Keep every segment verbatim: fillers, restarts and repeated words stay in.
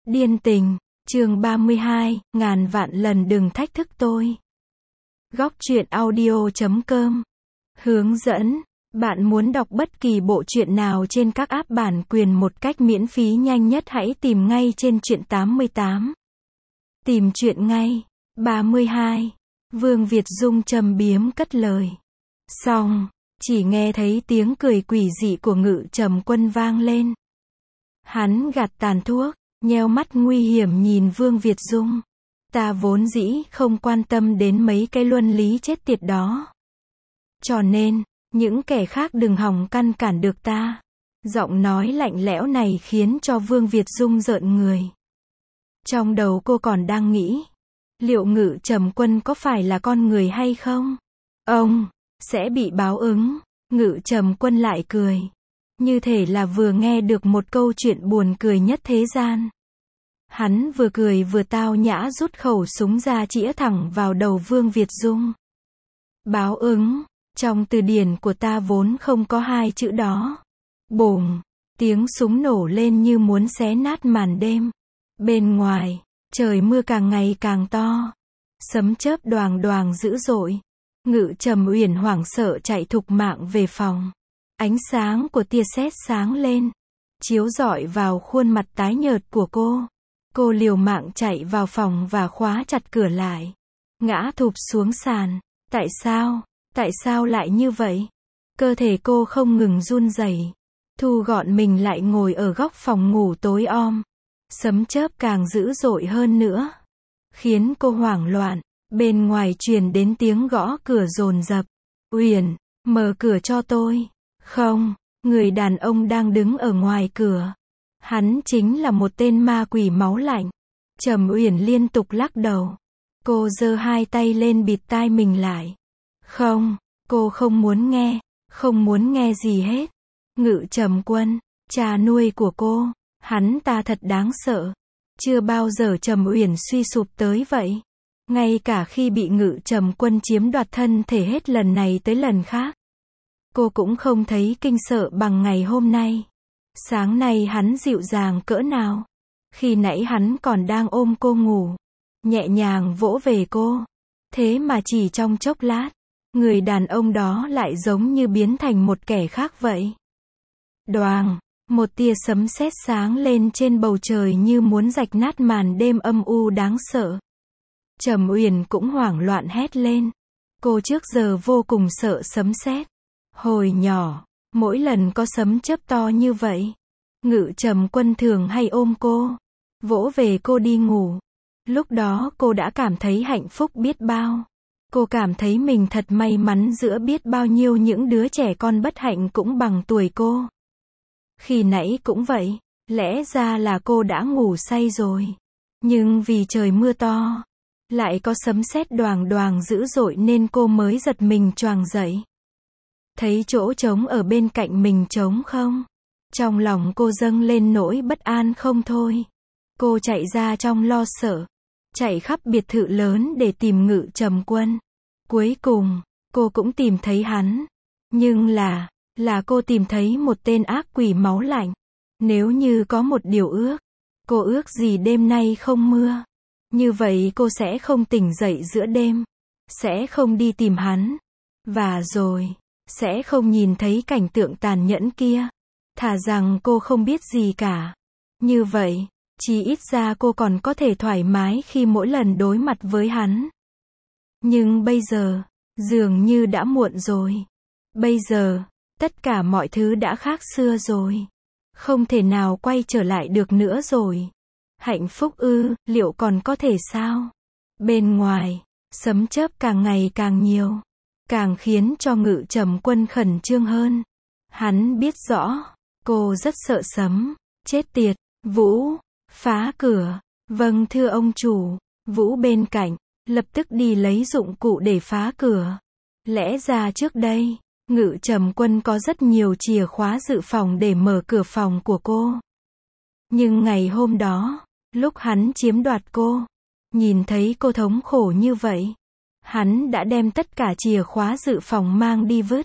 Điên tình, chương ba mươi hai, ngàn vạn lần đừng thách thức tôi. Góc truyện audio chấm com. Hướng dẫn, bạn muốn đọc bất kỳ bộ truyện nào trên các app bản quyền một cách miễn phí nhanh nhất hãy tìm ngay trên truyện tám mươi tám. Tìm truyện ngay. ba mươi hai. Vương Việt Dung trầm biếm cất lời. Xong, chỉ nghe thấy tiếng cười quỷ dị của Ngự Trầm Quân vang lên. Hắn gạt tàn thuốc, nheo mắt nguy hiểm nhìn Vương Việt Dung. Ta vốn dĩ không quan tâm đến mấy cái luân lý chết tiệt đó. Cho nên, những kẻ khác đừng hòng căn cản được ta. Giọng nói lạnh lẽo này khiến cho Vương Việt Dung rợn người. Trong đầu cô còn đang nghĩ, liệu Ngự Trầm Quân có phải là con người hay không? Ông sẽ bị báo ứng. Ngự Trầm Quân lại cười, như thể là vừa nghe được một câu chuyện buồn cười nhất thế gian. Hắn vừa cười vừa tao nhã rút khẩu súng ra chĩa thẳng vào đầu Vương Việt Dung. Báo ứng, trong từ điển của ta vốn không có hai chữ đó. Bùng, tiếng súng nổ lên như muốn xé nát màn đêm. Bên ngoài, trời mưa càng ngày càng to. Sấm chớp đoàng đoàng dữ dội. Ngự Trầm Uyển hoảng sợ chạy thục mạng về phòng. Ánh sáng của tia sét sáng lên, chiếu rọi vào khuôn mặt tái nhợt của cô. Cô liều mạng chạy vào phòng và khóa chặt cửa lại. Ngã thụp xuống sàn. Tại sao? Tại sao lại như vậy? Cơ thể cô không ngừng run rẩy. Thu gọn mình lại ngồi ở góc phòng ngủ tối om. Sấm chớp càng dữ dội hơn nữa, khiến cô hoảng loạn. Bên ngoài truyền đến tiếng gõ cửa dồn dập. Uyển, mở cửa cho tôi. Không, người đàn ông đang đứng ở ngoài cửa. Hắn chính là một tên ma quỷ máu lạnh. Trầm Uyển liên tục lắc đầu. Cô giơ hai tay lên bịt tai mình lại. Không, cô không muốn nghe, không muốn nghe gì hết. Ngự Trầm Quân, cha nuôi của cô, hắn ta thật đáng sợ. Chưa bao giờ Trầm Uyển suy sụp tới vậy. Ngay cả khi bị Ngự Trầm Quân chiếm đoạt thân thể hết lần này tới lần khác, cô cũng không thấy kinh sợ bằng ngày hôm nay. Sáng nay hắn dịu dàng cỡ nào. Khi nãy hắn còn đang ôm cô ngủ, nhẹ nhàng vỗ về cô. Thế mà chỉ trong chốc lát, người đàn ông đó lại giống như biến thành một kẻ khác vậy. Đoàng, một tia sấm sét sáng lên trên bầu trời như muốn rạch nát màn đêm âm u đáng sợ. Trầm Uyển cũng hoảng loạn hét lên. Cô trước giờ vô cùng sợ sấm sét. Hồi nhỏ, mỗi lần có sấm chớp to như vậy, Ngự Trầm Quân thường hay ôm cô, vỗ về cô đi ngủ. Lúc đó cô đã cảm thấy hạnh phúc biết bao. Cô cảm thấy mình thật may mắn giữa biết bao nhiêu những đứa trẻ con bất hạnh cũng bằng tuổi cô. Khi nãy cũng vậy, lẽ ra là cô đã ngủ say rồi. Nhưng vì trời mưa to, lại có sấm sét đoàng đoàng dữ dội nên cô mới giật mình choàng dậy. Thấy chỗ trống ở bên cạnh mình trống không? Trong lòng cô dâng lên nỗi bất an không thôi. Cô chạy ra trong lo sợ, chạy khắp biệt thự lớn để tìm Ngự Trầm Quân. Cuối cùng, cô cũng tìm thấy hắn. Nhưng là, là cô tìm thấy một tên ác quỷ máu lạnh. Nếu như có một điều ước, cô ước gì đêm nay không mưa. Như vậy cô sẽ không tỉnh dậy giữa đêm, sẽ không đi tìm hắn. Và rồi, sẽ không nhìn thấy cảnh tượng tàn nhẫn kia. Thà rằng cô không biết gì cả. Như vậy, chỉ ít ra cô còn có thể thoải mái khi mỗi lần đối mặt với hắn. Nhưng bây giờ, dường như đã muộn rồi. Bây giờ, tất cả mọi thứ đã khác xưa rồi. Không thể nào quay trở lại được nữa rồi. Hạnh phúc ư, liệu còn có thể sao? Bên ngoài, sấm chớp càng ngày càng nhiều, càng khiến cho Ngự Trầm Quân khẩn trương hơn. Hắn biết rõ, cô rất sợ sấm. Chết tiệt, Vũ, phá cửa. Vâng thưa ông chủ. Vũ bên cạnh, lập tức đi lấy dụng cụ để phá cửa. Lẽ ra trước đây, Ngự Trầm Quân có rất nhiều chìa khóa dự phòng để mở cửa phòng của cô. Nhưng ngày hôm đó, lúc hắn chiếm đoạt cô, nhìn thấy cô thống khổ như vậy, hắn đã đem tất cả chìa khóa dự phòng mang đi vứt.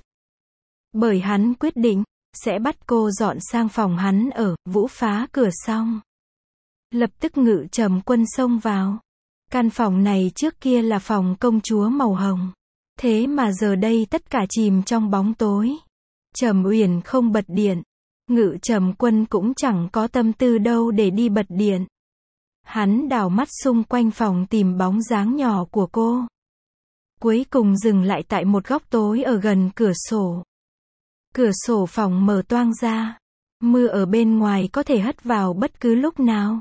Bởi hắn quyết định, sẽ bắt cô dọn sang phòng hắn ở. Vũ phá cửa xong, Lập tức Ngự Trầm Quân xông vào. Căn phòng này trước kia là phòng công chúa màu hồng. Thế mà giờ đây tất cả chìm trong bóng tối. Trầm Uyển không bật điện. Ngự Trầm Quân cũng chẳng có tâm tư đâu để đi bật điện. Hắn đảo mắt xung quanh phòng tìm bóng dáng nhỏ của cô. Cuối cùng dừng lại tại một góc tối ở gần cửa sổ. Cửa sổ phòng mở toang ra. Mưa ở bên ngoài có thể hất vào bất cứ lúc nào.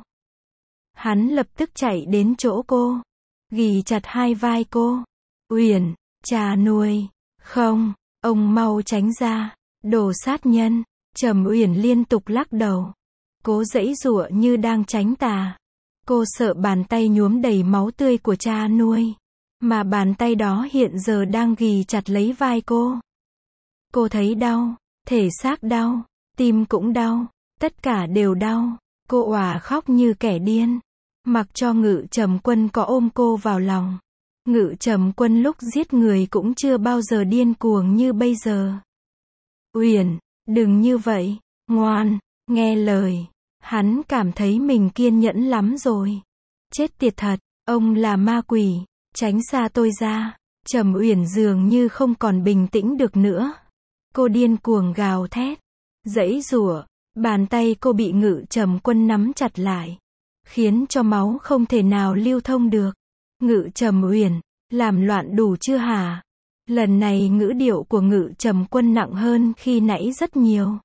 Hắn lập tức chạy đến chỗ cô. Ghì chặt hai vai cô. Uyển, cha nuôi. Không, ông mau tránh ra. Đồ sát nhân. Trầm Uyển liên tục lắc đầu. Cố giãy giụa như đang tránh tà. Cô sợ bàn tay nhuốm đầy máu tươi của cha nuôi. Mà bàn tay đó hiện giờ đang ghì chặt lấy vai cô. Cô thấy đau. Thể xác đau. Tim cũng đau. Tất cả đều đau. Cô òa khóc như kẻ điên. Mặc cho Ngự Trầm Quân có ôm cô vào lòng. Ngự Trầm Quân lúc giết người cũng chưa bao giờ điên cuồng như bây giờ. Uyển, đừng như vậy. Ngoan, nghe lời. Hắn cảm thấy mình kiên nhẫn lắm rồi. Chết tiệt thật, ông là ma quỷ. Tránh xa tôi ra. Trầm Uyển dường như không còn bình tĩnh được nữa. Cô điên cuồng gào thét. Giãy giụa. Bàn tay cô bị Ngự Trầm Quân nắm chặt lại. Khiến cho máu không thể nào lưu thông được. Ngự Trầm Uyển, làm loạn đủ chưa hả? Lần này ngữ điệu của Ngự Trầm Quân nặng hơn khi nãy rất nhiều.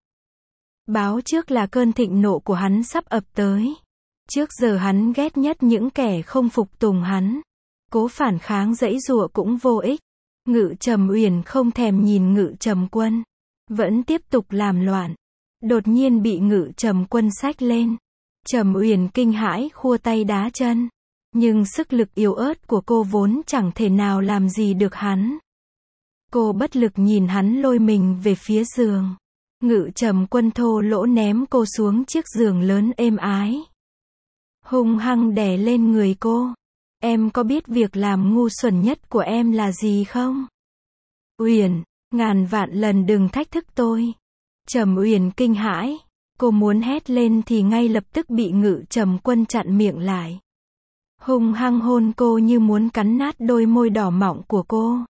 Báo trước là cơn thịnh nộ của hắn sắp ập tới. Trước giờ hắn ghét nhất những kẻ không phục tùng hắn. Cố phản kháng giãy giụa cũng vô ích. Ngự Trầm Uyển không thèm nhìn Ngự Trầm Quân. Vẫn tiếp tục làm loạn. Đột nhiên bị Ngự Trầm Quân xách lên. Trầm Uyển kinh hãi khua tay đá chân. Nhưng sức lực yếu ớt của cô vốn chẳng thể nào làm gì được hắn. Cô bất lực nhìn hắn lôi mình về phía giường. Ngự Trầm Quân thô lỗ ném cô xuống chiếc giường lớn êm ái. Hung hăng đè lên người cô. Em có biết việc làm ngu xuẩn nhất của em là gì không? Uyển, ngàn vạn lần đừng thách thức tôi. Trầm Uyển kinh hãi. Cô muốn hét lên thì ngay lập tức bị Ngự Trầm Quân chặn miệng lại. Hung hăng hôn cô như muốn cắn nát đôi môi đỏ mọng của cô.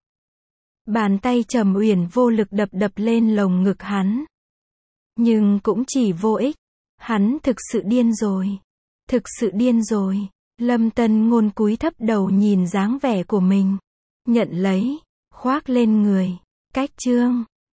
Bàn tay Trầm Uyển vô lực đập đập lên lồng ngực hắn. Nhưng cũng chỉ vô ích. Hắn thực sự điên rồi. Thực sự điên rồi. Lâm Tân Ngôn cúi thấp đầu nhìn dáng vẻ của mình. Nhận lấy. Khoác lên người. Cách chương.